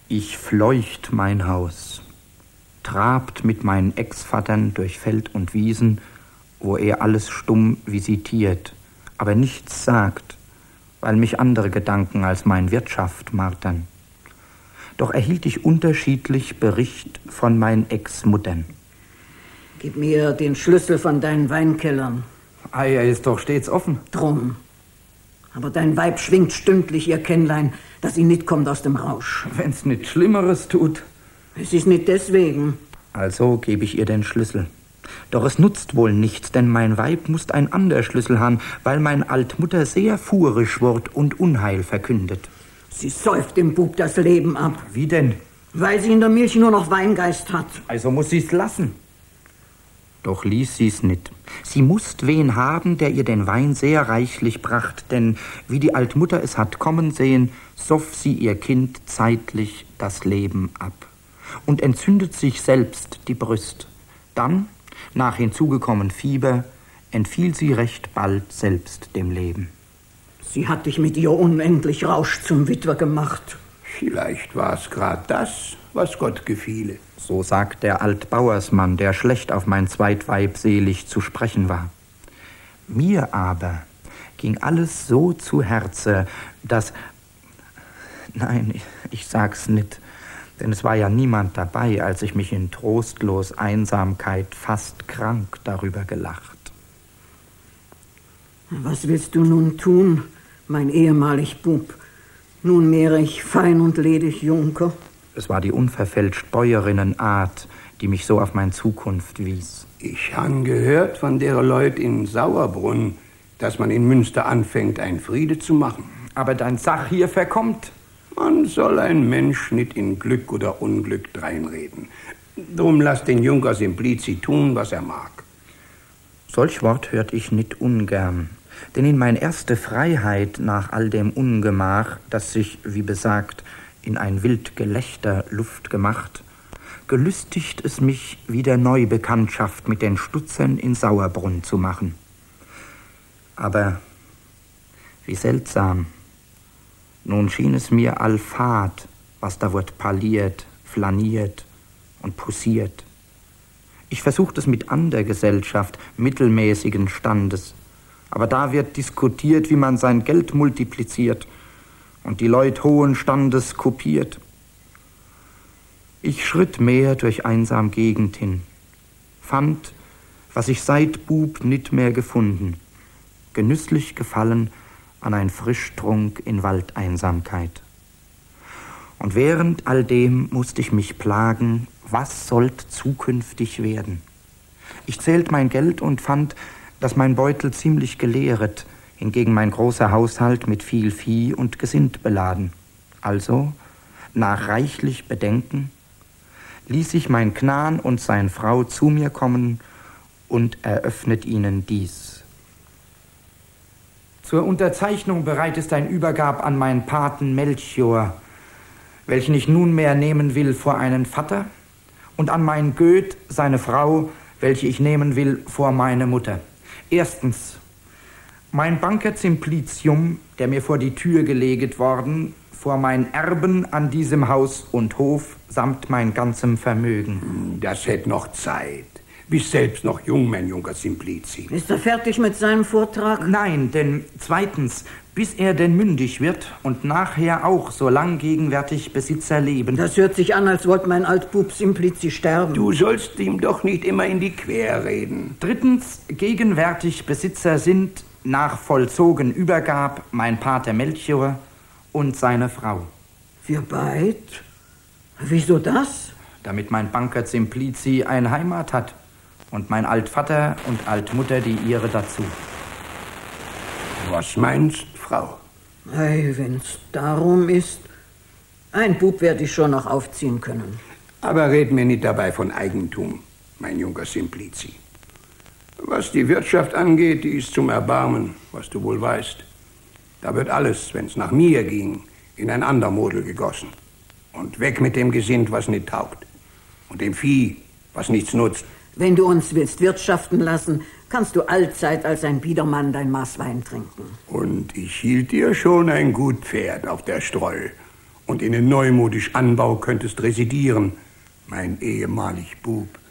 Ich fleucht mein Haus, trabt mit meinen Ex-Vatern durch Feld und Wiesen, wo er alles stumm visitiert, aber nichts sagt, weil mich andere Gedanken als mein Wirtschaft martern. Doch erhielt ich unterschiedlich Bericht von meinen Ex-Muttern. Gib mir den Schlüssel von deinen Weinkellern. Er ist doch stets offen. Drum. Aber dein Weib schwingt stündlich ihr Kännlein, dass sie nicht kommt aus dem Rausch. Wenn's nicht Schlimmeres tut. Es ist nicht deswegen. Also gebe ich ihr den Schlüssel. Doch es nutzt wohl nichts, denn mein Weib mußt ein ander Schlüssel haben, weil mein Altmutter sehr fuhrisch wird und Unheil verkündet. Sie säuft dem Bub das Leben ab. Wie denn? Weil sie in der Milch nur noch Weingeist hat. Also muss sie's lassen. Doch ließ sie's nicht. Sie mußt wen haben, der ihr den Wein sehr reichlich bracht, denn wie die Altmutter es hat kommen sehen, soff sie ihr Kind zeitlich das Leben ab und entzündet sich selbst die Brust. Dann, nach hinzugekommen Fieber, entfiel sie recht bald selbst dem Leben. Sie hat dich mit ihr unendlich Rausch zum Witwer gemacht. Vielleicht war es grad das, was Gott gefiele. So sagt der Altbauersmann, der schlecht auf mein Zweitweib selig zu sprechen war. Mir aber ging alles so zu Herze, dass... Nein, ich sag's nicht, denn es war ja niemand dabei, als ich mich in trostlos Einsamkeit fast krank darüber gelacht. Was willst du nun tun, mein ehemalig Bub? Nunmehr ich fein und ledig Junker. Es war die unverfälscht Bäuerinnenart, die mich so auf meine Zukunft wies. Ich han gehört von der Leut in Sauerbrunn, dass man in Münster anfängt, ein Friede zu machen. Aber dein Sach hier verkommt. Man soll ein Mensch nicht in Glück oder Unglück dreinreden. Drum lass den Junker Simplici tun, was er mag. Solch Wort hört ich nicht ungern, denn in mein erste Freiheit nach all dem Ungemach, das sich, wie besagt, in ein wild Gelächter Luft gemacht, gelüstigt es mich, wieder neu Bekanntschaft mit den Stutzern in Sauerbrunn zu machen. Aber wie seltsam, nun schien es mir allfad, was da wird parliert, flaniert und poussiert. Ich versucht es mit ander Gesellschaft, mittelmäßigen Standes, aber da wird diskutiert, wie man sein Geld multipliziert und die Leut hohen Standes kopiert. Ich schritt mehr durch einsam Gegend hin, fand, was ich seit Bub nicht mehr gefunden, genüsslich gefallen an ein Frischtrunk in Waldeinsamkeit. Und während all dem musste ich mich plagen, was sollt zukünftig werden? Ich zählt mein Geld und fand, dass mein Beutel ziemlich geleeret, hingegen mein großer Haushalt mit viel Vieh und Gesind beladen. Also, nach reichlich Bedenken, ließ ich mein Knan und sein Frau zu mir kommen und eröffnet ihnen dies. Zur Unterzeichnung bereit ist ein Übergab an meinen Paten Melchior, welchen ich nunmehr nehmen will vor einen Vater, und an mein Göth, seine Frau, welche ich nehmen will vor meine Mutter. Erstens, mein Banker Simplicium, der mir vor die Tür geleget worden, vor mein Erben an diesem Haus und Hof samt mein ganzem Vermögen. Das hätt noch Zeit. Bist selbst noch jung, mein Junker Simplici. Ist er fertig mit seinem Vortrag? Nein, denn zweitens, bis er denn mündig wird und nachher auch so lang gegenwärtig Besitzer leben. Das hört sich an, als wollte mein Altbub Simplici sterben. Du sollst ihm doch nicht immer in die Quer reden. Drittens, gegenwärtig Besitzer sind, nach vollzogen Übergab, mein Pater Melchior und seine Frau. Wir beid? Wieso das? Damit mein Banker Simplici eine Heimat hat und mein Altvater und Altmutter die ihre dazu. Was meinst, Frau? Hey, wenn's darum ist, ein Bub werd ich schon noch aufziehen können. Aber red mir nicht dabei von Eigentum, mein Junker Simplici. Was die Wirtschaft angeht, die ist zum Erbarmen, was du wohl weißt. Da wird alles, wenn's nach mir ging, in ein ander Model gegossen. Und weg mit dem Gesind, was nicht taugt. Und dem Vieh, was nichts nutzt. Wenn du uns willst wirtschaften lassen, kannst du allzeit als ein Biedermann dein Maß Wein trinken. Und ich hielt dir schon ein gut Pferd auf der Streu. und in den neumodisch Anbau könntest residieren, mein ehemalig Bub.